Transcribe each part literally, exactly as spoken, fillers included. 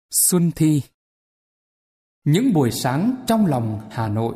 Xuân thi. Những buổi sáng trong lòng Hà Nội.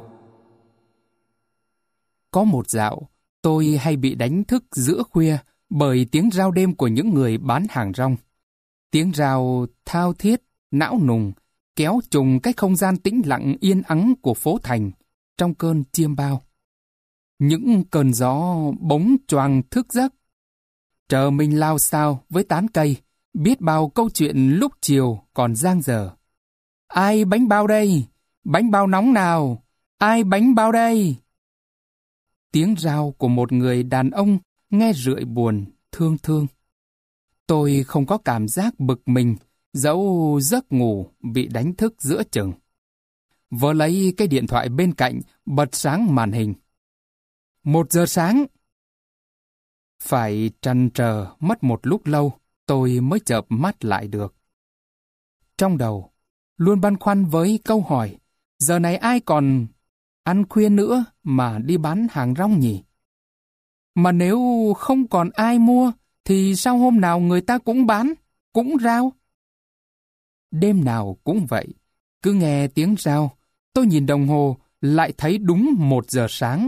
Có một dạo, tôi hay bị đánh thức giữa khuya bởi tiếng rao đêm của những người bán hàng rong. Tiếng rao thao thiết, não nùng, kéo trùng cái không gian tĩnh lặng yên ắng của phố thành trong cơn chiêm bao. Những cơn gió bỗng choàng thức giấc. Chờ mình lao xao với tán cây, biết bao câu chuyện lúc chiều còn dang dở. Ai bánh bao đây? Bánh bao nóng nào? Ai bánh bao đây? Tiếng rao của một người đàn ông nghe rượi buồn, thương thương. Tôi không có cảm giác bực mình, dẫu giấc ngủ bị đánh thức giữa chừng. Vớ lấy cái điện thoại bên cạnh, bật sáng màn hình. Một giờ sáng. Phải trăn trở mất một lúc lâu, tôi mới chợp mắt lại được. Trong đầu, luôn băn khoăn với câu hỏi, giờ này ai còn ăn khuya nữa mà đi bán hàng rong nhỉ? Mà nếu không còn ai mua, thì sao hôm nào người ta cũng bán, cũng rao? Đêm nào cũng vậy, cứ nghe tiếng rao, tôi nhìn đồng hồ, lại thấy đúng một giờ sáng.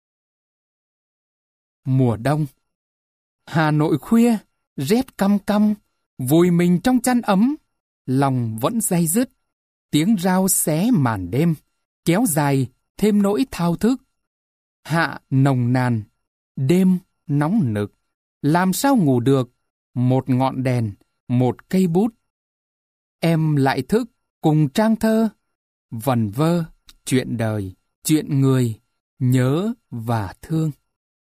Mùa đông. Hà Nội khuya, rét căm căm, vùi mình trong chăn ấm, lòng vẫn day dứt. Tiếng rao xé màn đêm, kéo dài thêm nỗi thao thức. Hạ nồng nàn, đêm nóng nực, làm sao ngủ được? Một ngọn đèn, một cây bút. Em lại thức cùng trang thơ, vẩn vơ, chuyện đời, chuyện người, nhớ và thương.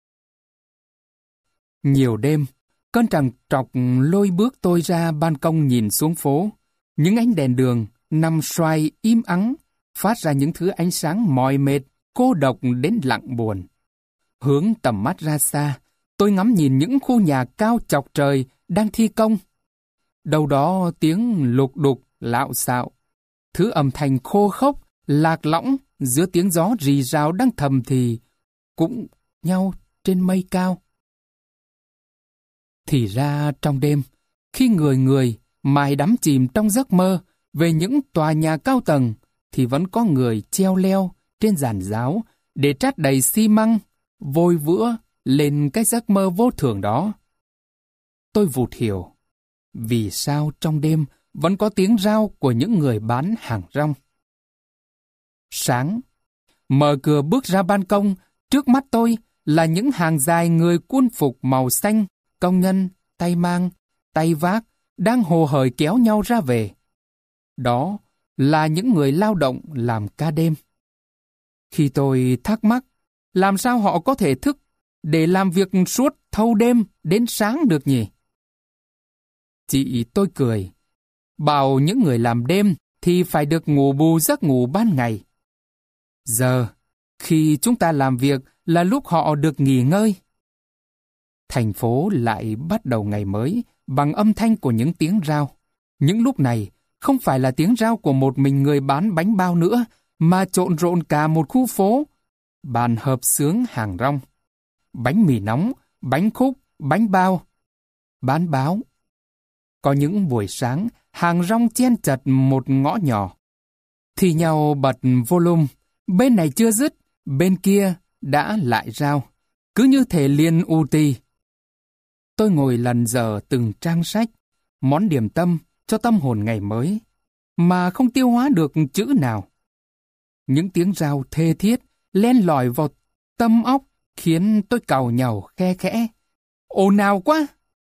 Nhiều đêm, cơn trằn trọc lôi bước tôi ra ban công nhìn xuống phố. Những ánh đèn đường nằm xoay im ắng, phát ra những thứ ánh sáng mỏi mệt, cô độc đến lặng buồn. Hướng tầm mắt ra xa, tôi ngắm nhìn những khu nhà cao chọc trời đang thi công. Đâu đó tiếng lục đục, lạo xạo. Thứ âm thanh khô khốc, lạc lõng giữa tiếng gió rì rào đang thầm thì cũng nhau trên mây cao. Thì ra trong đêm, khi người người mải đắm chìm trong giấc mơ về những tòa nhà cao tầng, thì vẫn có người treo leo trên giàn giáo để trát đầy xi măng, vôi vữa lên cái giấc mơ vô thường đó. Tôi vụt hiểu, vì sao trong đêm vẫn có tiếng rao của những người bán hàng rong. Sáng, mở cửa bước ra ban công, trước mắt tôi là những hàng dài người quân phục màu xanh, công nhân, tay mang, tay vác, đang hồ hởi kéo nhau ra về. Đó là những người lao động làm ca đêm. Khi tôi thắc mắc, làm sao họ có thể thức để làm việc suốt thâu đêm đến sáng được nhỉ? Chị tôi cười, bảo những người làm đêm thì phải được ngủ bù giấc ngủ ban ngày. Giờ, khi chúng ta làm việc là lúc họ được nghỉ ngơi. Thành phố lại bắt đầu ngày mới bằng âm thanh của những tiếng rao. Những lúc này không phải là tiếng rao của một mình người bán bánh bao nữa, mà trộn rộn cả một khu phố. Bàn hợp xướng hàng rong. Bánh mì nóng, bánh khúc, bánh bao. Bán báo. Có những buổi sáng, hàng rong chen chật một ngõ nhỏ. Thì nhau bật volume, bên này chưa dứt, bên kia đã lại rao. Cứ như thể liên u ti. Tôi ngồi lần dở từng trang sách, món điểm tâm cho tâm hồn ngày mới, mà không tiêu hóa được chữ nào. Những tiếng rao thê thiết len lỏi vào tâm óc khiến tôi càu nhàu khe khẽ. Ồn ào quá!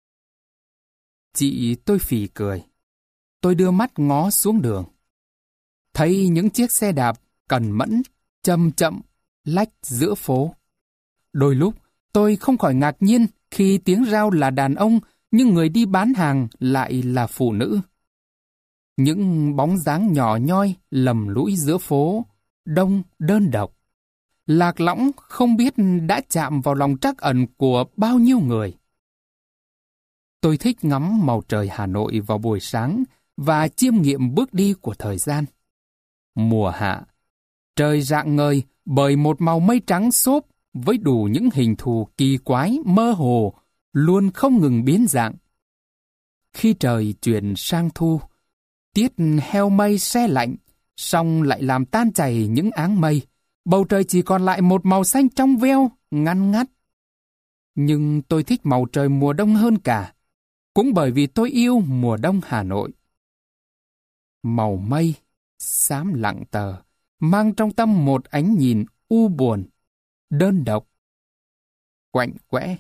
Chị tôi phì cười. Tôi đưa mắt ngó xuống đường. Thấy những chiếc xe đạp cẩn mẫn, chậm chậm, lách giữa phố. Đôi lúc tôi không khỏi ngạc nhiên khi tiếng rao là đàn ông, nhưng người đi bán hàng lại là phụ nữ. Những bóng dáng nhỏ nhoi lầm lũi giữa phố, đông đơn độc. Lạc lõng không biết đã chạm vào lòng trắc ẩn của bao nhiêu người. Tôi thích ngắm màu trời Hà Nội vào buổi sáng và chiêm nghiệm bước đi của thời gian. Mùa hạ, trời rạng ngời bởi một màu mây trắng xốp với đủ những hình thù kỳ quái, mơ hồ, luôn không ngừng biến dạng. Khi trời chuyển sang thu, Tiết heo mây se lạnh, song lại làm tan chảy những áng mây. Bầu trời chỉ còn lại một màu xanh trong veo, ngăn ngắt. Nhưng tôi thích màu trời mùa đông hơn cả, cũng bởi vì tôi yêu mùa đông Hà Nội. Màu mây, xám lặng tờ, mang trong tâm một ánh nhìn u buồn, đơn độc, quạnh quẽ.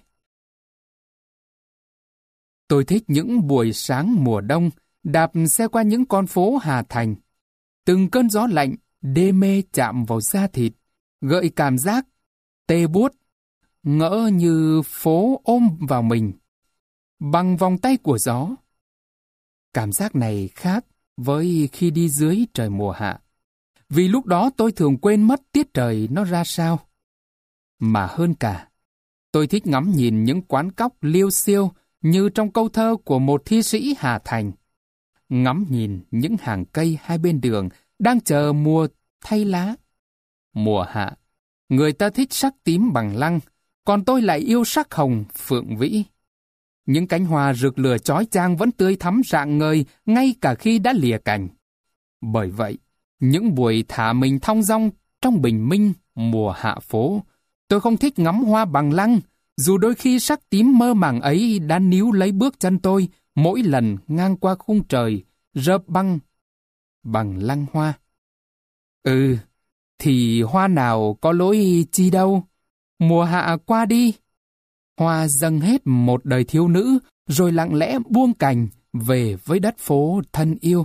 Tôi thích những buổi sáng mùa đông, đạp xe qua những con phố Hà Thành. Từng cơn gió lạnh, đê mê chạm vào da thịt, gợi cảm giác tê buốt, ngỡ như phố ôm vào mình, bằng vòng tay của gió. Cảm giác này khác với khi đi dưới trời mùa hạ, vì lúc đó tôi thường quên mất tiết trời nó ra sao. Mà hơn cả, tôi thích ngắm nhìn những quán cóc liêu xiêu như trong câu thơ của một thi sĩ Hà Thành. Ngắm nhìn những hàng cây hai bên đường đang chờ mùa thay lá. Mùa hạ, người ta thích sắc tím bằng lăng, còn tôi lại yêu sắc hồng phượng vĩ. Những cánh hoa rực lửa chói chang vẫn tươi thắm rạng ngời ngay cả khi đã lìa cành. Bởi vậy, những buổi thả mình thong dong trong bình minh mùa hạ phố, tôi không thích ngắm hoa bằng lăng, dù đôi khi sắc tím mơ màng ấy đã níu lấy bước chân tôi mỗi lần ngang qua khung trời rợp băng bằng lăng hoa. Ừ, thì hoa nào có lỗi chi đâu. Mùa hạ qua đi, hoa dâng hết một đời thiếu nữ, rồi lặng lẽ buông cành về với đất phố thân yêu.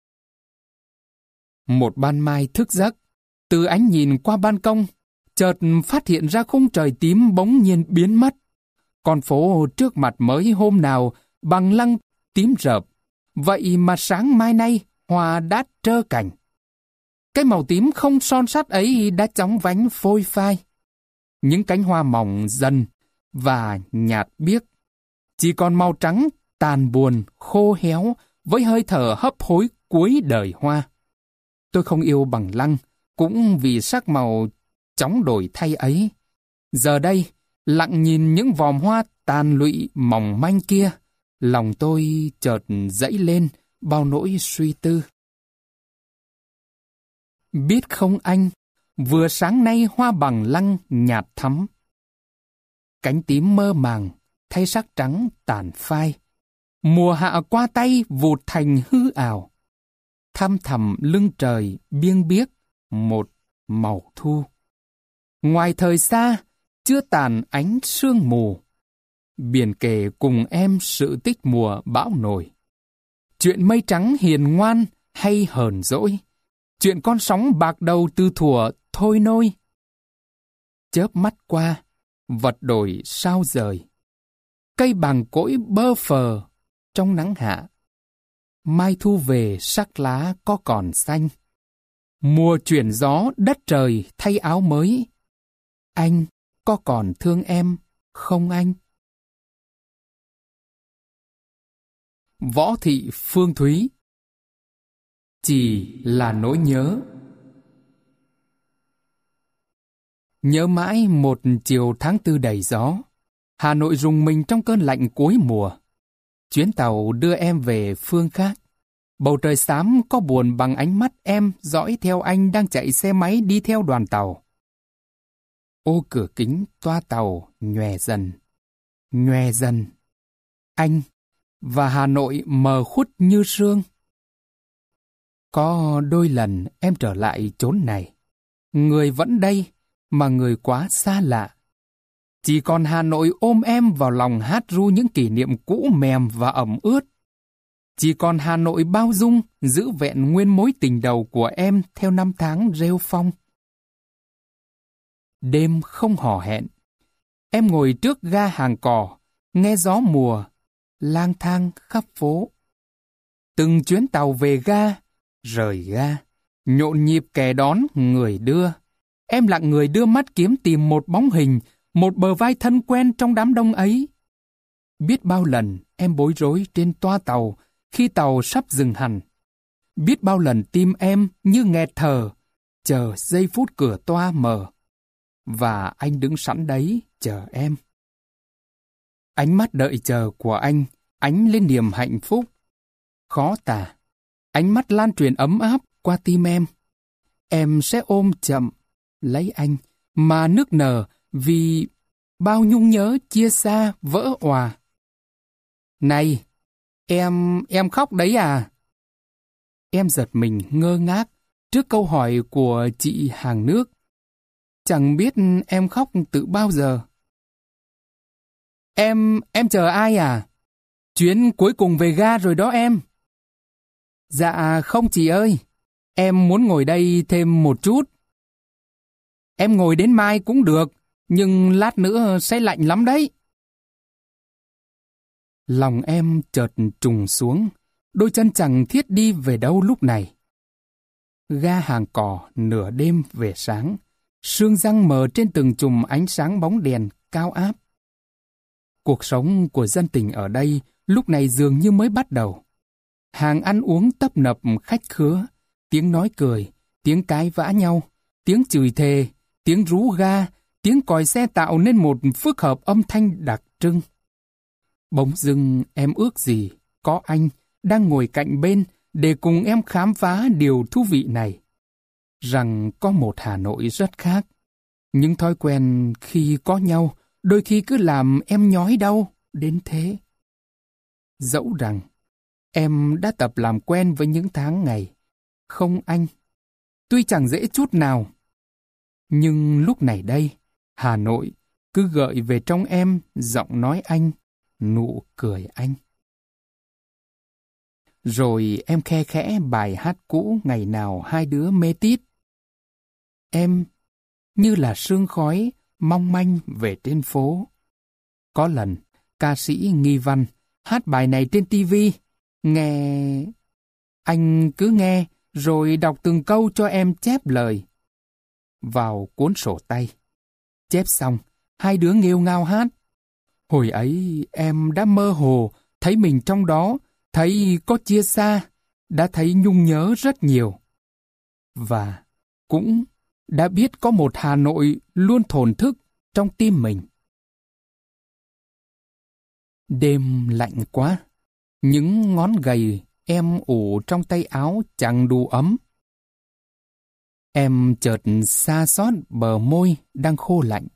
Một ban mai thức giấc, từ ánh nhìn qua ban công, chợt phát hiện ra khung trời tím bỗng nhiên biến mất. Con phố trước mặt mới hôm nào bằng lăng tím rợp, vậy mà sáng mai nay hoa đã trơ cành. Cái màu tím không son sắt ấy đã chóng vánh phôi phai. Những cánh hoa mỏng dần và nhạt biếc, chỉ còn màu trắng tàn buồn, khô héo với hơi thở hấp hối cuối đời hoa. Tôi không yêu bằng lăng, cũng vì sắc màu chóng đổi thay ấy. Giờ đây, lặng nhìn những vòm hoa tàn lụy mỏng manh kia, lòng tôi chợt dẫy lên bao nỗi suy tư. Biết không anh, vừa sáng nay hoa bằng lăng nhạt thắm. Cánh tím mơ màng, thay sắc trắng tàn phai. Mùa hạ qua tay vụt thành hư ảo. Thăm thẳm lưng trời biêng biếc một màu thu. Ngoài thời xa, chưa tàn ánh sương mù. Biển kể cùng em sự tích mùa bão nổi. Chuyện mây trắng hiền ngoan hay hờn dỗi. Chuyện con sóng bạc đầu từ thuở thôi nôi. Chớp mắt qua, vật đổi sao rời. Cây bằng cỗi bơ phờ trong nắng hạ. Mai thu về sắc lá có còn xanh. Mùa chuyển gió đất trời thay áo mới. Anh có còn thương em không anh? Võ Thị Phương Thúy. Chỉ là nỗi nhớ. Nhớ mãi một chiều tháng tư đầy gió, Hà Nội rùng mình trong cơn lạnh cuối mùa. Chuyến tàu đưa em về phương khác. Bầu trời xám có buồn bằng ánh mắt em dõi theo anh đang chạy xe máy đi theo đoàn tàu. Ô cửa kính toa tàu nhòe dần, nhòe dần. Anh và Hà Nội mờ khuất như sương. Có đôi lần em trở lại chốn này, người vẫn đây mà người quá xa lạ. Chỉ còn Hà Nội ôm em vào lòng hát ru những kỷ niệm cũ mềm và ẩm ướt. Chỉ còn Hà Nội bao dung giữ vẹn nguyên mối tình đầu của em theo năm tháng rêu phong. Đêm không hò hẹn, em ngồi trước ga hàng cỏ, nghe gió mùa, lang thang khắp phố. Từng chuyến tàu về ga, rời ga, nhộn nhịp kẻ đón người đưa. Em lặng người đưa mắt kiếm tìm một bóng hình, một bờ vai thân quen trong đám đông ấy. Biết bao lần em bối rối trên toa tàu khi tàu sắp dừng hẳn. Biết bao lần tim em như nghẹt thở, chờ giây phút cửa toa mở. Và anh đứng sẵn đấy chờ em. Ánh mắt đợi chờ của anh ánh lên niềm hạnh phúc. Khó tả, Ánh mắt lan truyền ấm áp qua tim em. Em sẽ ôm chậm lấy anh mà nức nở vì bao nhung nhớ chia xa vỡ òa. Này, em, em khóc đấy à? Em giật mình ngơ ngác trước câu hỏi của chị hàng nước. Chẳng biết em khóc từ bao giờ. Em, em chờ ai à? Chuyến cuối cùng về ga rồi đó em. Dạ không chị ơi, em muốn ngồi đây thêm một chút. Em ngồi đến mai cũng được, nhưng lát nữa sẽ lạnh lắm đấy. Lòng em chợt trùng xuống, đôi chân chẳng thiết đi về đâu lúc này. Ga hàng cỏ nửa đêm về sáng, sương răng mờ trên từng chùm ánh sáng bóng đèn cao áp. Cuộc sống của dân tình ở đây lúc này dường như mới bắt đầu. Hàng ăn uống tấp nập khách khứa, tiếng nói cười, tiếng cãi vã nhau, tiếng chửi thề, tiếng rú ga, tiếng còi xe tạo nên một phức hợp âm thanh đặc trưng. Bỗng dưng em ước gì có anh đang ngồi cạnh bên để cùng em khám phá điều thú vị này. Rằng có một Hà Nội rất khác. Những thói quen khi có nhau đôi khi cứ làm em nhói đau đến thế. Dẫu rằng em đã tập làm quen với những tháng ngày không anh, tuy chẳng dễ chút nào. Nhưng lúc này đây, Hà Nội cứ gợi về trong em giọng nói anh, nụ cười anh. Rồi em khe khẽ bài hát cũ ngày nào hai đứa mê tít. Em như là sương khói mong manh về trên phố. Có lần, ca sĩ Nghi Văn hát bài này trên tivi. Nghe... Anh cứ nghe, rồi đọc từng câu cho em chép lời vào cuốn sổ tay. Chép xong, hai đứa nghêu ngao hát. Hồi ấy em đã mơ hồ thấy mình trong đó, thấy có chia xa, đã thấy nhung nhớ rất nhiều. Và cũng đã biết có một Hà Nội luôn thổn thức trong tim mình. Đêm lạnh quá, những ngón gầy em ủ trong tay áo chẳng đủ ấm. Em chợt xa xót bờ môi đang khô lạnh.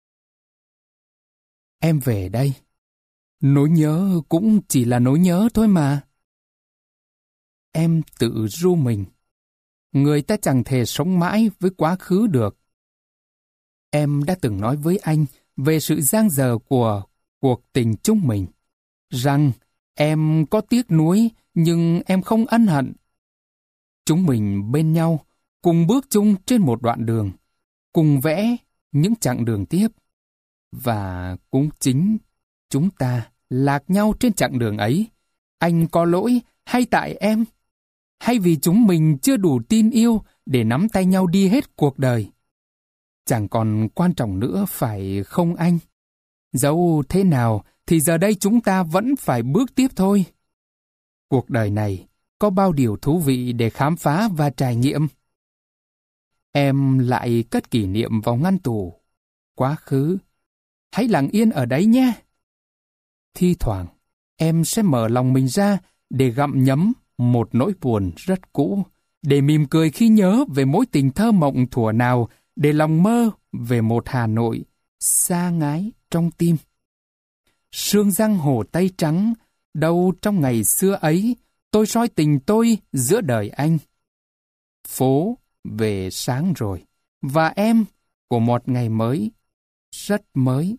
Em về đây. Nỗi nhớ cũng chỉ là nỗi nhớ thôi mà. Em tự ru mình. Người ta chẳng thể sống mãi với quá khứ được. Em đã từng nói với anh về sự dang dở của cuộc tình chúng mình. Rằng em có tiếc nuối nhưng em không ân hận. Chúng mình bên nhau, cùng bước chung trên một đoạn đường, cùng vẽ những chặng đường tiếp. Và cũng chính chúng ta lạc nhau trên chặng đường ấy. Anh có lỗi hay tại em? Hay vì chúng mình chưa đủ tin yêu để nắm tay nhau đi hết cuộc đời? Chẳng còn quan trọng nữa phải không anh? Dẫu thế nào thì giờ đây chúng ta vẫn phải bước tiếp thôi. Cuộc đời này có bao điều thú vị để khám phá và trải nghiệm. Em lại cất kỷ niệm vào ngăn tủ. Quá khứ, hãy lặng yên ở đấy nhé. Thi thoảng, em sẽ mở lòng mình ra để gặm nhấm một nỗi buồn rất cũ, để mỉm cười khi nhớ về mối tình thơ mộng thuở nào, để lòng mơ về một Hà Nội xa ngái trong tim. Sương răng hồ Tây trắng, đâu trong ngày xưa ấy, tôi soi tình tôi giữa đời anh. Phố về sáng rồi, và em của một ngày mới, rất mới.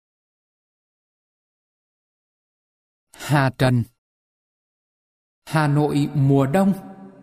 Hà Trần. Hà Nội mùa đông.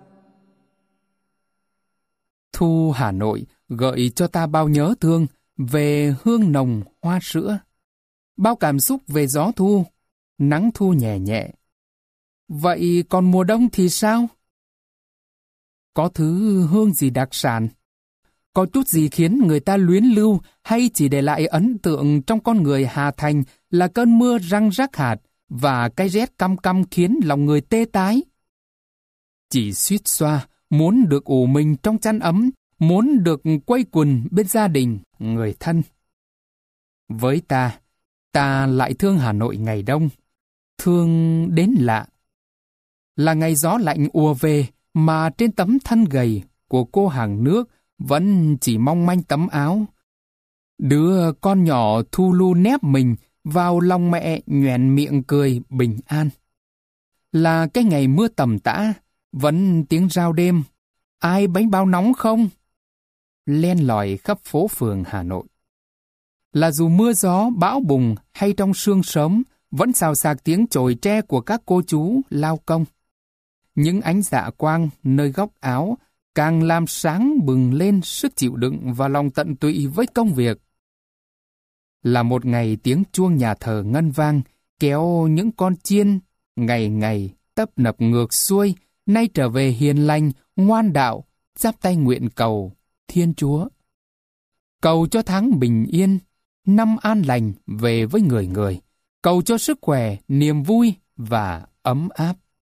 Thu Hà Nội gợi cho ta bao nhớ thương về hương nồng hoa sữa, bao cảm xúc về gió thu, nắng thu nhẹ nhẹ. Vậy còn mùa đông thì sao? Có thứ hương gì đặc sản? Có chút gì khiến người ta luyến lưu hay chỉ để lại ấn tượng trong con người Hà Thành là cơn mưa răng rắc hạt và cái rét căm căm khiến lòng người tê tái? Chỉ suýt xoa, muốn được ủ mình trong chăn ấm, muốn được quây quần bên gia đình, người thân. Với ta, ta lại thương Hà Nội ngày đông, thương đến lạ. Là ngày gió lạnh ùa về mà trên tấm thân gầy của cô hàng nước vẫn chỉ mong manh tấm áo. Đứa con nhỏ Thu Lu nép mình vào lòng mẹ nhoẻn miệng cười bình an. Là cái ngày mưa tầm tã, vẫn tiếng rao đêm. Ai bánh bao nóng không? Len lỏi khắp phố phường Hà Nội. Là dù mưa gió, bão bùng hay trong sương sớm, vẫn xào xạc tiếng chổi tre của các cô chú lao công. Những ánh dạ quang nơi góc áo càng làm sáng bừng lên sức chịu đựng và lòng tận tụy với công việc. Là một ngày tiếng chuông nhà thờ ngân vang, kéo những con chiên ngày ngày tấp nập ngược xuôi, nay trở về hiền lành, ngoan đạo, chắp tay nguyện cầu Thiên Chúa. Cầu cho tháng bình yên, năm an lành về với người người, cầu cho sức khỏe, niềm vui và ấm áp.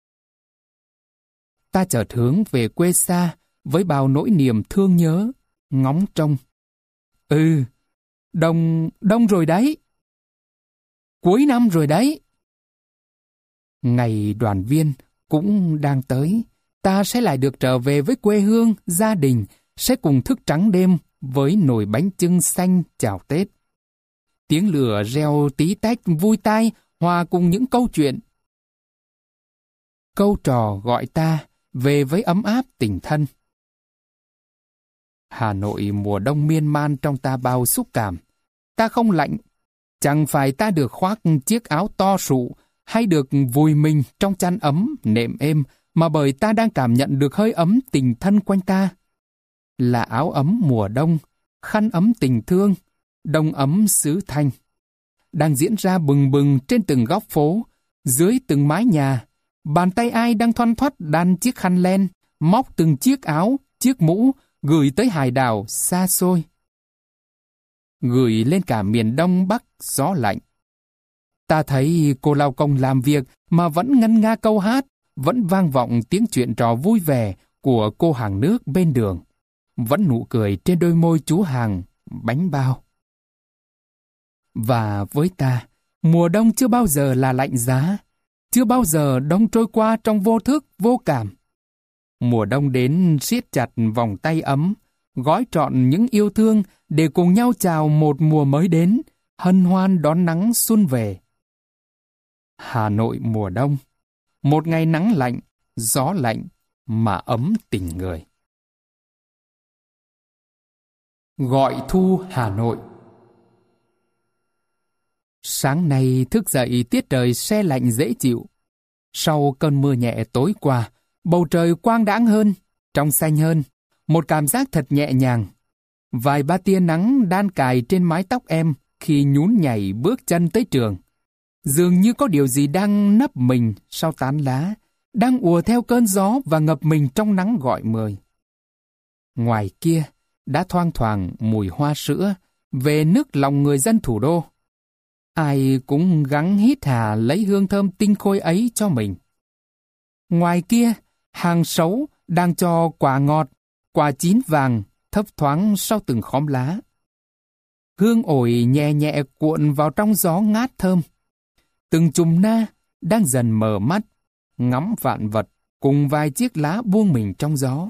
Ta chợt hướng về quê xa với bao nỗi niềm thương nhớ, ngóng trông. Ừ, đông, đông rồi đấy. Cuối năm rồi đấy. Ngày đoàn viên cũng đang tới. Ta sẽ lại được trở về với quê hương, gia đình, sẽ cùng thức trắng đêm với nồi bánh chưng xanh chào Tết. Tiếng lửa reo tí tách vui tai hòa cùng những câu chuyện. Câu trò gọi ta về với ấm áp tình thân. Hà Nội mùa đông miên man trong ta bao xúc cảm. Ta không lạnh, chẳng phải ta được khoác chiếc áo to sụ hay được vùi mình trong chăn ấm, nệm êm, mà bởi ta đang cảm nhận được hơi ấm tình thân quanh ta. Là áo ấm mùa đông, khăn ấm tình thương, đông ấm xứ Thanh. Đang diễn ra bừng bừng trên từng góc phố, dưới từng mái nhà. Bàn tay ai đang thoăn thoắt đan chiếc khăn len, móc từng chiếc áo, chiếc mũ, gửi tới hải đảo xa xôi. Gửi lên cả miền Đông Bắc gió lạnh. Ta thấy cô lao công làm việc mà vẫn ngân nga câu hát, vẫn vang vọng tiếng chuyện trò vui vẻ của cô hàng nước bên đường, vẫn nụ cười trên đôi môi chú hàng bánh bao. Và với ta, mùa đông chưa bao giờ là lạnh giá, chưa bao giờ đông trôi qua trong vô thức, vô cảm. Mùa đông đến siết chặt vòng tay ấm, gói trọn những yêu thương để cùng nhau chào một mùa mới đến, hân hoan đón nắng xuân về. Hà Nội mùa đông, một ngày nắng lạnh, gió lạnh mà ấm tình người. Gọi thu Hà Nội. Sáng nay thức dậy tiết trời se lạnh dễ chịu. Sau cơn mưa nhẹ tối qua, bầu trời quang đãng hơn, trong xanh hơn, một cảm giác thật nhẹ nhàng. Vài ba tia nắng đan cài trên mái tóc em khi nhún nhảy bước chân tới trường. Dường như có điều gì đang nấp mình sau tán lá, đang ùa theo cơn gió và ngập mình trong nắng gọi mời. Ngoài kia, đã thoang thoảng mùi hoa sữa về nước lòng người dân thủ đô. Ai cũng gắng hít hà lấy hương thơm tinh khôi ấy cho mình. Ngoài kia, hàng sấu đang cho quả ngọt, quả chín vàng thấp thoáng sau từng khóm lá. Hương ổi nhẹ nhẹ cuộn vào trong gió ngát thơm. Từng chùm na đang dần mở mắt, ngắm vạn vật cùng vài chiếc lá buông mình trong gió.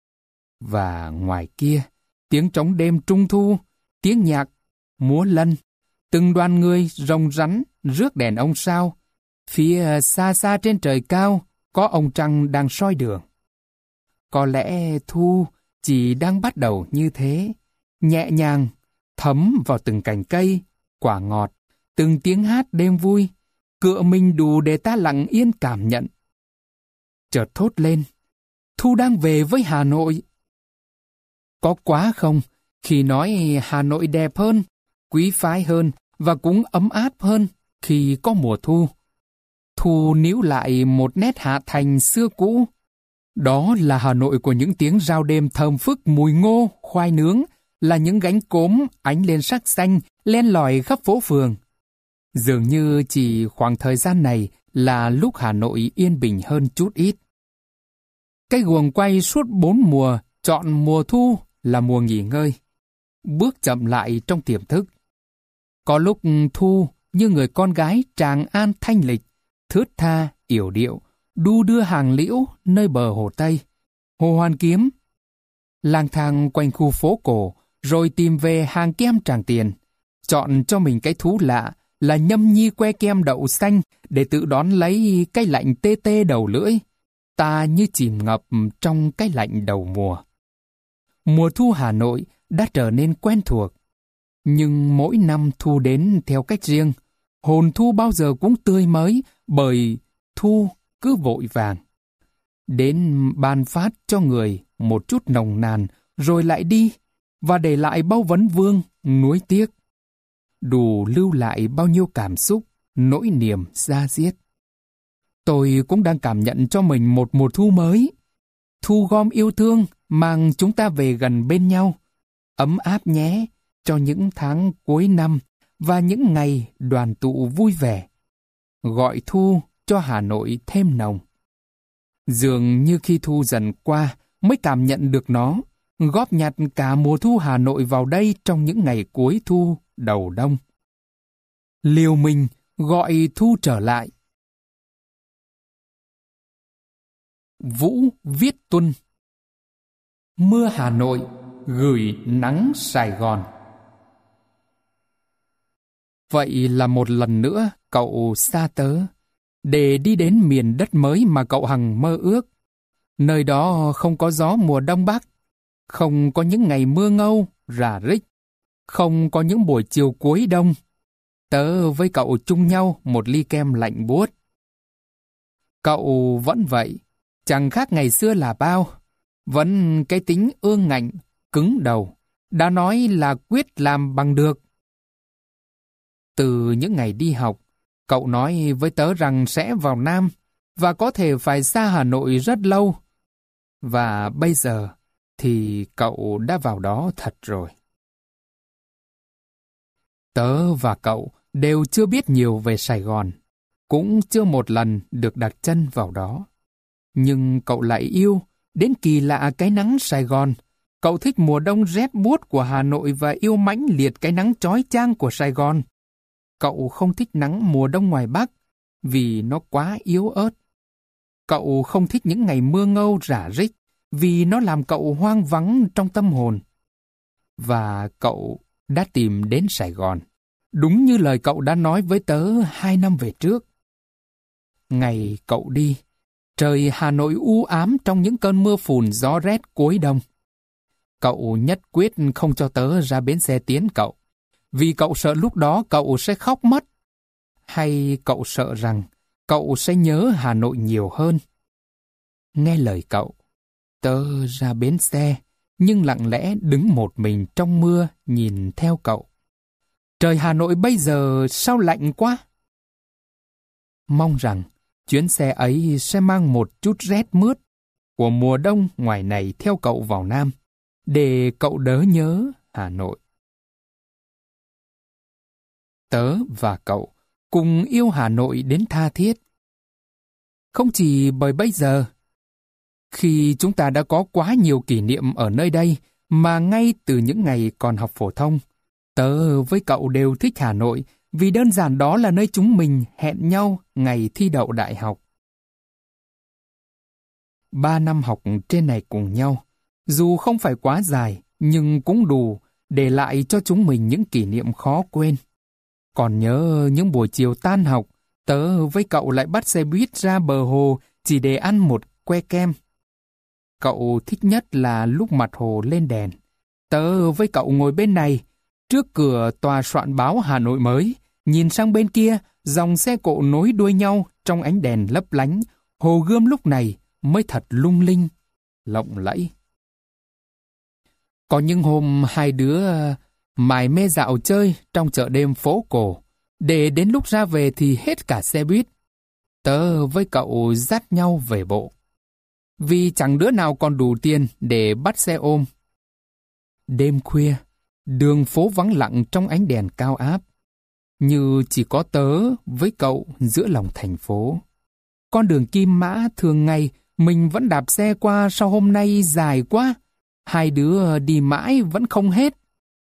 Và ngoài kia, tiếng trống đêm trung thu, tiếng nhạc, múa lân, từng đoàn người rồng rắn rước đèn ông sao. Phía xa xa trên trời cao, có ông trăng đang soi đường. Có lẽ thu chỉ đang bắt đầu như thế, nhẹ nhàng, thấm vào từng cành cây, quả ngọt, từng tiếng hát đêm vui, cựa mình đủ để ta lặng yên cảm nhận. Chợt thốt lên, thu đang về với Hà Nội. Có quá không khi nói Hà Nội đẹp hơn, quý phái hơn và cũng ấm áp hơn khi có mùa thu. Thu níu lại một nét hạ thành xưa cũ. Đó là Hà Nội của những tiếng rao đêm thơm phức mùi ngô, khoai nướng, là những gánh cốm ánh lên sắc xanh len lỏi khắp phố phường. Dường như chỉ khoảng thời gian này là lúc Hà Nội yên bình hơn chút ít. Cái guồng quay suốt bốn mùa, chọn mùa thu là mùa nghỉ ngơi. Bước chậm lại trong tiềm thức. Có lúc thu như người con gái tràng an thanh lịch, thướt tha, yểu điệu, đu đưa hàng liễu nơi bờ hồ Tây, hồ Hoàn Kiếm, lang thang quanh khu phố cổ, rồi tìm về hàng kem Tràng Tiền, chọn cho mình cái thú lạ là nhâm nhi que kem đậu xanh để tự đón lấy cái lạnh tê tê đầu lưỡi. Ta như chìm ngập trong cái lạnh đầu mùa. Mùa thu Hà Nội đã trở nên quen thuộc. Nhưng mỗi năm thu đến theo cách riêng, hồn thu bao giờ cũng tươi mới bởi thu cứ vội vàng. Đến ban phát cho người một chút nồng nàn rồi lại đi và để lại bao vấn vương, nuối tiếc. Đủ lưu lại bao nhiêu cảm xúc, nỗi niềm da diết. Tôi cũng đang cảm nhận cho mình một mùa thu mới. Thu gom yêu thương mang chúng ta về gần bên nhau. Ấm áp nhé cho những tháng cuối năm và những ngày đoàn tụ vui vẻ. Gọi thu cho Hà Nội thêm nồng. Dường như khi thu dần qua mới cảm nhận được nó, góp nhặt cả mùa thu Hà Nội vào đây trong những ngày cuối thu đầu đông. Liều mình gọi thu trở lại. Vũ Viết Tuân. Mưa Hà Nội gửi nắng Sài Gòn. Vậy là một lần nữa cậu xa tớ, để đi đến miền đất mới mà cậu hằng mơ ước. Nơi đó không có gió mùa đông bắc, không có những ngày mưa ngâu, rả rích, không có những buổi chiều cuối đông. Tớ với cậu chung nhau một ly kem lạnh buốt. Cậu vẫn vậy, chẳng khác ngày xưa là bao, vẫn cái tính ương ngạnh, cứng đầu, đã nói là quyết làm bằng được. Từ những ngày đi học, cậu nói với tớ rằng sẽ vào Nam và có thể phải xa Hà Nội rất lâu. Và bây giờ thì cậu đã vào đó thật rồi. Tớ và cậu đều chưa biết nhiều về Sài Gòn, cũng chưa một lần được đặt chân vào đó. Nhưng cậu lại yêu đến kỳ lạ cái nắng Sài Gòn. Cậu thích mùa đông rét buốt của Hà Nội và yêu mãnh liệt cái nắng chói chang của Sài Gòn. Cậu không thích nắng mùa đông ngoài Bắc vì nó quá yếu ớt. Cậu không thích những ngày mưa ngâu rả rích vì nó làm cậu hoang vắng trong tâm hồn. Và cậu đã tìm đến Sài Gòn, đúng như lời cậu đã nói với tớ hai năm về trước. Ngày cậu đi, trời Hà Nội u ám trong những cơn mưa phùn gió rét cuối đông. Cậu nhất quyết không cho tớ ra bến xe tiến cậu, vì cậu sợ lúc đó cậu sẽ khóc mất. Hay cậu sợ rằng cậu sẽ nhớ Hà Nội nhiều hơn. Nghe lời cậu, tớ ra bến xe, nhưng lặng lẽ đứng một mình trong mưa nhìn theo cậu. Trời Hà Nội bây giờ sao lạnh quá! Mong rằng chuyến xe ấy sẽ mang một chút rét mướt của mùa đông ngoài này theo cậu vào Nam, để cậu đỡ nhớ Hà Nội. Tớ và cậu cùng yêu Hà Nội đến tha thiết. Không chỉ bởi bây giờ, khi chúng ta đã có quá nhiều kỷ niệm ở nơi đây, mà ngay từ những ngày còn học phổ thông, tớ với cậu đều thích Hà Nội vì đơn giản đó là nơi chúng mình hẹn nhau ngày thi đậu đại học. Ba năm học trên này cùng nhau, dù không phải quá dài, nhưng cũng đủ để lại cho chúng mình những kỷ niệm khó quên. Còn nhớ những buổi chiều tan học, tớ với cậu lại bắt xe buýt ra bờ hồ chỉ để ăn một que kem. Cậu thích nhất là lúc mặt hồ lên đèn. Tớ với cậu ngồi bên này, trước cửa tòa soạn báo Hà Nội mới, nhìn sang bên kia, dòng xe cộ nối đuôi nhau trong ánh đèn lấp lánh. Hồ Gươm lúc này mới thật lung linh, lộng lẫy. Có những hôm hai đứa mải mê dạo chơi trong chợ đêm phố cổ, để đến lúc ra về thì hết cả xe buýt. Tớ với cậu dắt nhau về bộ, vì chẳng đứa nào còn đủ tiền để bắt xe ôm. Đêm khuya, đường phố vắng lặng trong ánh đèn cao áp, như chỉ có tớ với cậu giữa lòng thành phố. Con đường Kim Mã thường ngày mình vẫn đạp xe qua, sau hôm nay dài quá, hai đứa đi mãi vẫn không hết.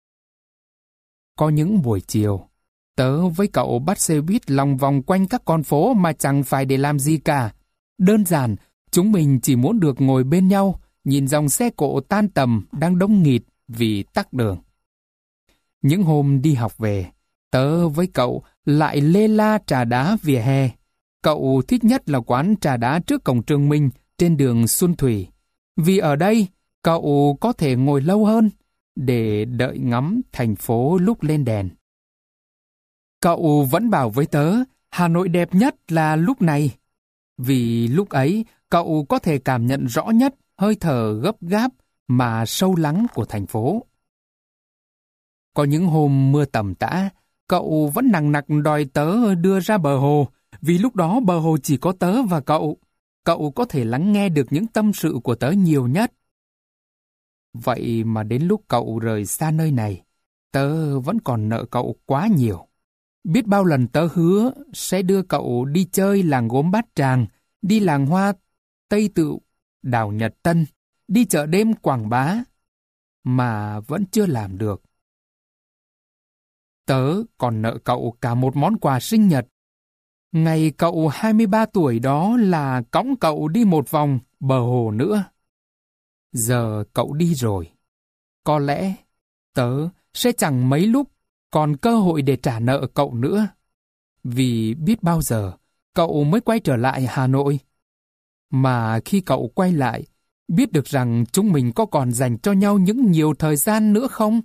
Có những buổi chiều, tớ với cậu bắt xe buýt lòng vòng quanh các con phố mà chẳng phải để làm gì cả. Đơn giản, chúng mình chỉ muốn được ngồi bên nhau, nhìn dòng xe cộ tan tầm đang đông nghịt vì tắc đường. Những hôm đi học về, tớ với cậu lại lê la trà đá vỉa hè. Cậu thích nhất là quán trà đá trước cổng trường mình trên đường Xuân Thủy. Vì ở đây, cậu có thể ngồi lâu hơn để đợi ngắm thành phố lúc lên đèn. Cậu vẫn bảo với tớ, Hà Nội đẹp nhất là lúc này. Vì lúc ấy, cậu có thể cảm nhận rõ nhất hơi thở gấp gáp mà sâu lắng của thành phố. Có những hôm mưa tầm tã, cậu vẫn nằng nặc đòi tớ đưa ra bờ hồ, vì lúc đó bờ hồ chỉ có tớ và cậu. Cậu có thể lắng nghe được những tâm sự của tớ nhiều nhất. Vậy mà đến lúc cậu rời xa nơi này, tớ vẫn còn nợ cậu quá nhiều. Biết bao lần tớ hứa sẽ đưa cậu đi chơi làng gốm Bát Tràng, đi làng hoa Tây Tựu, đảo Nhật Tân, đi chợ đêm Quảng Bá, mà vẫn chưa làm được. Tớ còn nợ cậu cả một món quà sinh nhật. Ngày cậu hai mươi ba tuổi đó là cõng cậu đi một vòng bờ hồ nữa. Giờ cậu đi rồi. Có lẽ tớ sẽ chẳng mấy lúc còn cơ hội để trả nợ cậu nữa. Vì biết bao giờ cậu mới quay trở lại Hà Nội. Mà khi cậu quay lại, biết được rằng chúng mình có còn dành cho nhau những nhiều thời gian nữa không?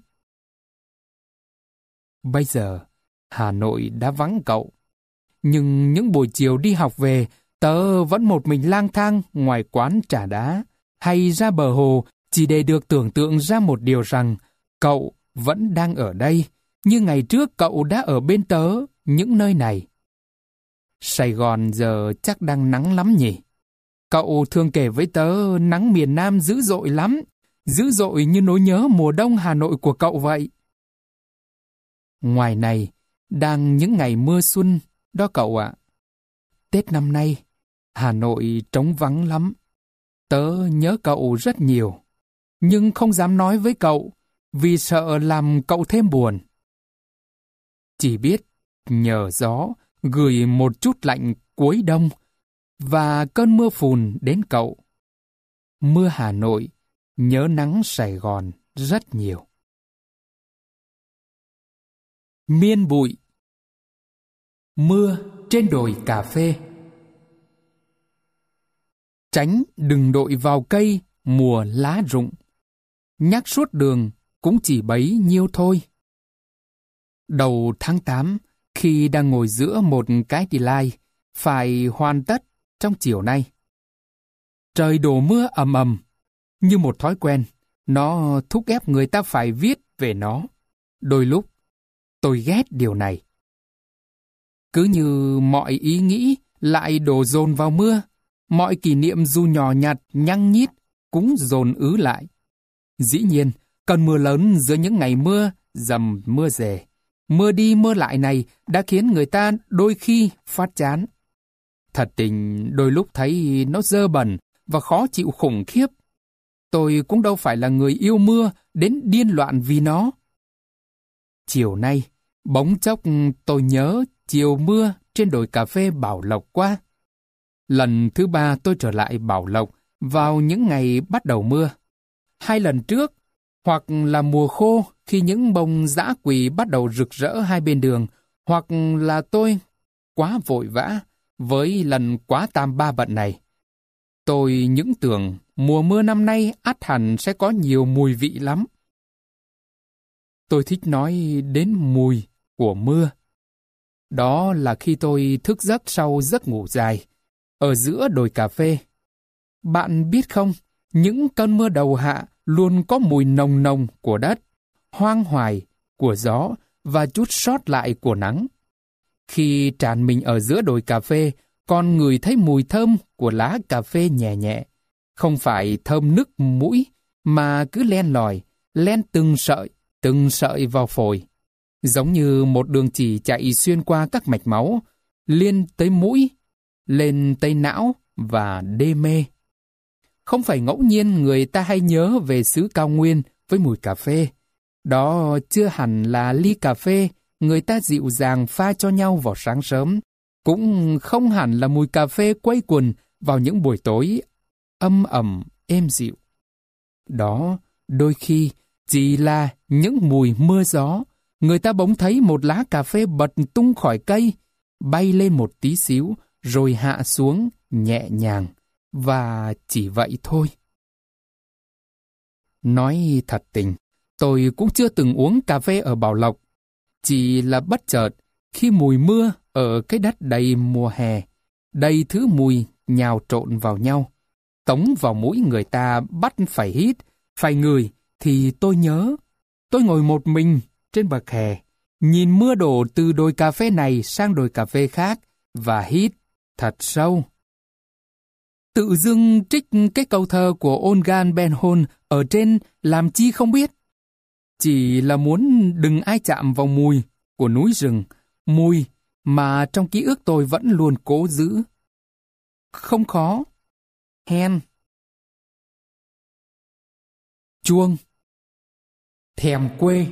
Bây giờ, Hà Nội đã vắng cậu. Nhưng những buổi chiều đi học về, tớ vẫn một mình lang thang ngoài quán trà đá, hay ra bờ hồ chỉ để được tưởng tượng ra một điều rằng cậu vẫn đang ở đây, như ngày trước cậu đã ở bên tớ những nơi này. Sài Gòn giờ chắc đang nắng lắm nhỉ? Cậu thường kể với tớ nắng miền Nam dữ dội lắm, dữ dội như nỗi nhớ mùa đông Hà Nội của cậu vậy. Ngoài này, đang những ngày mưa xuân, đó cậu ạ. Tết năm nay, Hà Nội trống vắng lắm. Tớ nhớ cậu rất nhiều, nhưng không dám nói với cậu, vì sợ làm cậu thêm buồn. Chỉ biết nhờ gió gửi một chút lạnh cuối đông và cơn mưa phùn đến cậu. Mưa Hà Nội, nhớ nắng Sài Gòn rất nhiều. Miên bụi. Mưa trên đồi cà phê. Tránh đừng đội vào cây mùa lá rụng. Nhắc suốt đường cũng chỉ bấy nhiêu thôi. Đầu tháng tám, khi đang ngồi giữa một cái deadline phải hoàn tất trong chiều nay. Trời đổ mưa ầm ầm, như một thói quen, nó thúc ép người ta phải viết về nó. Đôi lúc, tôi ghét điều này. Cứ như mọi ý nghĩ lại đổ dồn vào mưa, mọi kỷ niệm dù nhỏ nhặt, nhăng nhít cũng dồn ứ lại. Dĩ nhiên, cơn mưa lớn giữa những ngày mưa, dầm mưa rề, mưa đi mưa lại này đã khiến người ta đôi khi phát chán. Thật tình đôi lúc thấy nó dơ bẩn và khó chịu khủng khiếp. Tôi cũng đâu phải là người yêu mưa đến điên loạn vì nó. Chiều nay, bỗng chốc tôi nhớ chiều mưa trên đồi cà phê Bảo Lộc quá. Lần thứ ba tôi trở lại Bảo Lộc vào những ngày bắt đầu mưa. Hai lần trước, hoặc là mùa khô khi những bông dã quỳ bắt đầu rực rỡ hai bên đường, hoặc là tôi quá vội vã với lần quá tam ba bận này. Tôi những tưởng mùa mưa năm nay ắt hẳn sẽ có nhiều mùi vị lắm. Tôi thích nói đến mùi của mưa. Đó là khi tôi thức giấc sau giấc ngủ dài, ở giữa đồi cà phê. Bạn biết không, những cơn mưa đầu hạ luôn có mùi nồng nồng của đất, hoang hoài của gió và chút sót lại của nắng. Khi tràn mình ở giữa đồi cà phê, con người thấy mùi thơm của lá cà phê nhẹ nhẹ. Không phải thơm nức mũi, mà cứ len lỏi, len từng sợi, từng sợi vào phổi. Giống như một đường chỉ chạy xuyên qua các mạch máu, liên tới mũi, lên tới não và đê mê. Không phải ngẫu nhiên người ta hay nhớ về xứ cao nguyên với mùi cà phê. Đó chưa hẳn là ly cà phê người ta dịu dàng pha cho nhau vào sáng sớm. Cũng không hẳn là mùi cà phê quây quần vào những buổi tối âm ẩm êm dịu. Đó, đôi khi chỉ là những mùi mưa gió, người ta bỗng thấy một lá cà phê bật tung khỏi cây, bay lên một tí xíu, rồi hạ xuống nhẹ nhàng, và chỉ vậy thôi. Nói thật tình, tôi cũng chưa từng uống cà phê ở Bảo Lộc. Chỉ là bất chợt, khi mùi mưa ở cái đất đầy mùa hè, đầy thứ mùi nhào trộn vào nhau, tống vào mũi người ta bắt phải hít, phải ngửi, thì tôi nhớ, tôi ngồi một mình trên bậc hè, nhìn mưa đổ từ đồi cà phê này sang đồi cà phê khác, và hít thật sâu. Tự dưng trích cái câu thơ của Olga Benhol ở trên làm chi không biết. Chỉ là muốn đừng ai chạm vào mùi của núi rừng, mùi mà trong ký ức tôi vẫn luôn cố giữ. Không khó. Hen. Chuông. Thèm quê.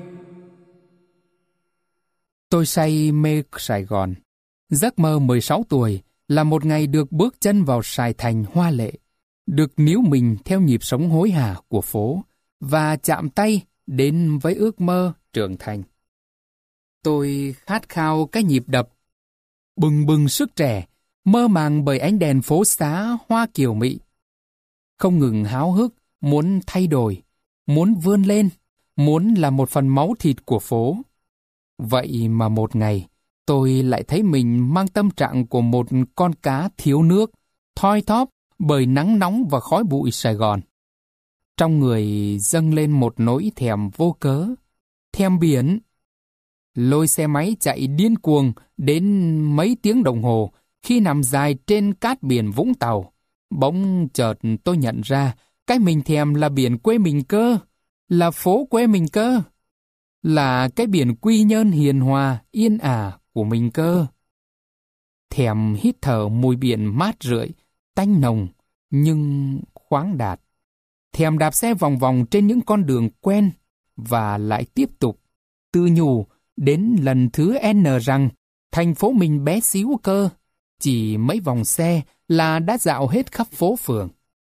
Tôi say mê Sài Gòn. Giấc mơ mười sáu tuổi là một ngày được bước chân vào Sài Thành hoa lệ, được níu mình theo nhịp sống hối hả của phố, và chạm tay đến với ước mơ trưởng thành. Tôi khát khao cái nhịp đập, bừng bừng sức trẻ, mơ màng bởi ánh đèn phố xá hoa kiều mị. Không ngừng háo hức, muốn thay đổi, muốn vươn lên, muốn là một phần máu thịt của phố. Vậy mà một ngày, tôi lại thấy mình mang tâm trạng của một con cá thiếu nước, thoi thóp bởi nắng nóng và khói bụi Sài Gòn. Trong người dâng lên một nỗi thèm vô cớ, thèm biển. Lôi xe máy chạy điên cuồng đến mấy tiếng đồng hồ, khi nằm dài trên cát biển Vũng Tàu, bỗng chợt tôi nhận ra cái mình thèm là biển quê mình cơ, là phố quê mình cơ, là cái biển Quy Nhơn hiền hòa, yên ả của mình cơ. Thèm hít thở mùi biển mát rượi, tanh nồng, nhưng khoáng đạt. Thèm đạp xe vòng vòng trên những con đường quen, và lại tiếp tục tự nhủ đến lần thứ N rằng thành phố mình bé xíu cơ, chỉ mấy vòng xe là đã dạo hết khắp phố phường.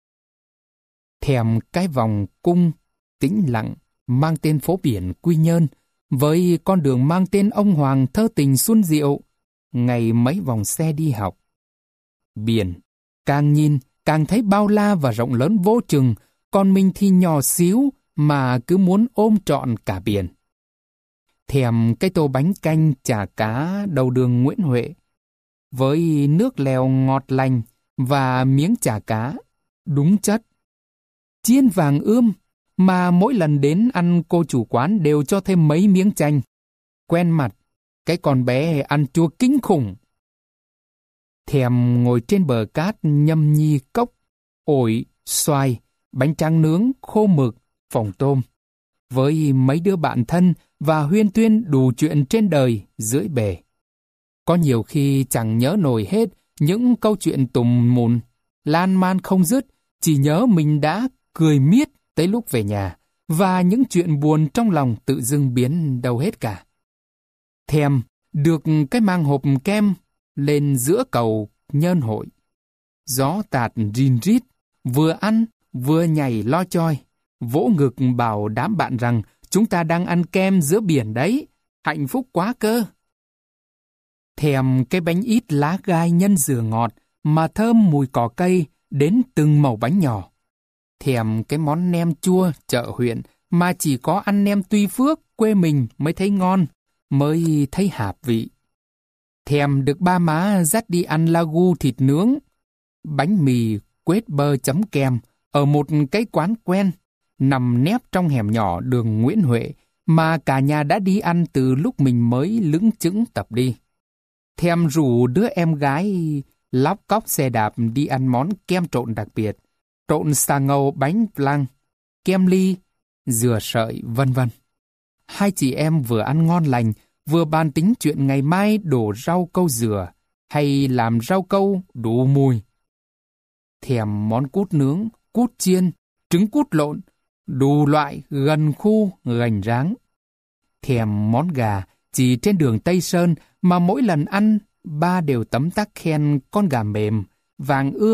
Thèm cái vòng cung tĩnh lặng mang tên phố biển Quy Nhơn, với con đường mang tên ông Hoàng thơ tình xuân diệu, ngày mấy vòng xe đi học. Biển, càng nhìn càng thấy bao la và rộng lớn vô chừng, còn mình thì nhỏ xíu mà cứ muốn ôm trọn cả biển. Thèm cái tô bánh canh chả cá đầu đường Nguyễn Huệ, với nước lèo ngọt lành và miếng chả cá đúng chất, chiên vàng ươm, mà mỗi lần đến ăn cô chủ quán đều cho thêm mấy miếng chanh. Quen mặt, cái con bé ăn chua kinh khủng. Thèm ngồi trên bờ cát nhâm nhi cốc, ổi, xoài, bánh tráng nướng, khô mực, phồng tôm, với mấy đứa bạn thân và huyên tuyên đủ chuyện trên đời dưới bể. Có nhiều khi chẳng nhớ nổi hết những câu chuyện tùng mùn, lan man không dứt, chỉ nhớ mình đã cười miết tới lúc về nhà, và những chuyện buồn trong lòng tự dưng biến đâu hết cả. Thèm được cái mang hộp kem lên giữa cầu Nhơn Hội. Gió tạt rin rít, vừa ăn vừa nhảy lo choi, vỗ ngực bảo đám bạn rằng chúng ta đang ăn kem giữa biển đấy, hạnh phúc quá cơ. Thèm cái bánh ít lá gai nhân dừa ngọt mà thơm mùi cỏ cây đến từng mẩu bánh nhỏ. Thèm cái món nem chua chợ huyện mà chỉ có ăn nem Tuy Phước quê mình mới thấy ngon, mới thấy hạp vị. Thèm được ba má dắt đi ăn lagu thịt nướng, bánh mì quết bơ chấm kem ở một cái quán quen, nằm nép trong hẻm nhỏ đường Nguyễn Huệ mà cả nhà đã đi ăn từ lúc mình mới lững chững tập đi. Thèm rủ đứa em gái lóc cóc xe đạp đi ăn món kem trộn đặc biệt, trộn xà ngầu bánh flan, kem ly, dừa sợi, vân vân. Hai chị em vừa ăn ngon lành, vừa bàn tính chuyện ngày mai đổ rau câu dừa hay làm rau câu đủ mùi. Thèm món cút nướng, cút chiên, trứng cút lộn, đủ loại gần khu gành ráng. Thèm món gà chỉ trên đường Tây Sơn mà mỗi lần ăn ba đều tấm tắc khen con gà mềm, vàng ươm,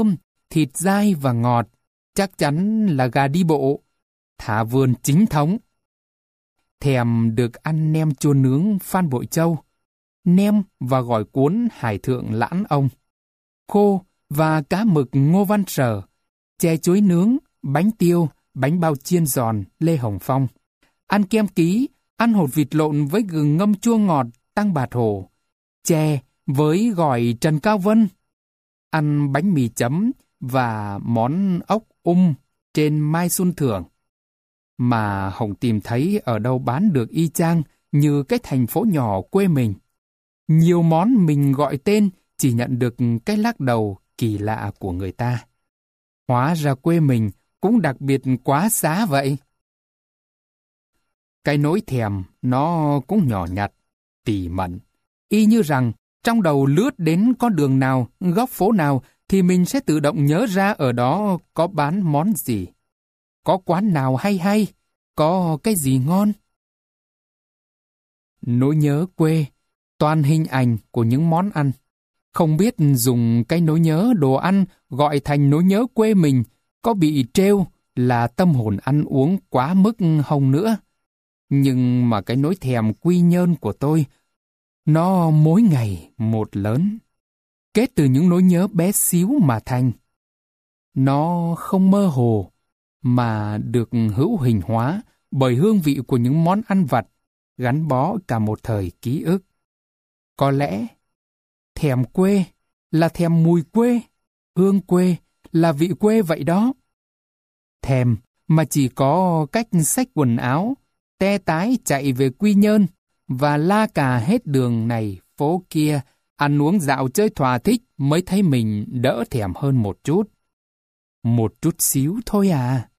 thịt dai và ngọt, chắc chắn là gà đi bộ, thả vườn chính thống. Thèm được ăn nem chua nướng Phan Bội Châu, nem và gỏi cuốn Hải Thượng Lãn Ông, khô và cá mực Ngô Văn Sở, chè chuối nướng, bánh tiêu, bánh bao chiên giòn Lê Hồng Phong, ăn kem ký, ăn hột vịt lộn với gừng ngâm chua ngọt Tăng Bạt Hồ, chè với gỏi Trần Cao Vân, ăn bánh mì chấm và món ốc um trên Mai Xuân Thưởng. Mà Hồng tìm thấy ở đâu bán được y chang như cái thành phố nhỏ quê mình. Nhiều món mình gọi tên chỉ nhận được cái lắc đầu kỳ lạ của người ta. Hóa ra quê mình cũng đặc biệt quá xá vậy. Cái nỗi thèm nó cũng nhỏ nhặt, tỉ mẩn. Y như rằng trong đầu lướt đến con đường nào, góc phố nào thì mình sẽ tự động nhớ ra ở đó có bán món gì. Có quán nào hay hay, có cái gì ngon. Nỗi nhớ quê, toàn hình ảnh của những món ăn. Không biết dùng cái nỗi nhớ đồ ăn gọi thành nỗi nhớ quê mình có bị trêu là tâm hồn ăn uống quá mức không nữa. Nhưng mà cái nỗi thèm quy nhơn của tôi, nó mỗi ngày một lớn, kết từ những nỗi nhớ bé xíu mà thành. Nó không mơ hồ, mà được hữu hình hóa bởi hương vị của những món ăn vặt, gắn bó cả một thời ký ức. Có lẽ, thèm quê là thèm mùi quê, hương quê là vị quê vậy đó. Thèm mà chỉ có cách xách quần áo, te tái chạy về Quy Nhơn và la cà hết đường này phố kia, ăn uống dạo chơi thỏa thích mới thấy mình đỡ thèm hơn một chút. Một chút xíu thôi à.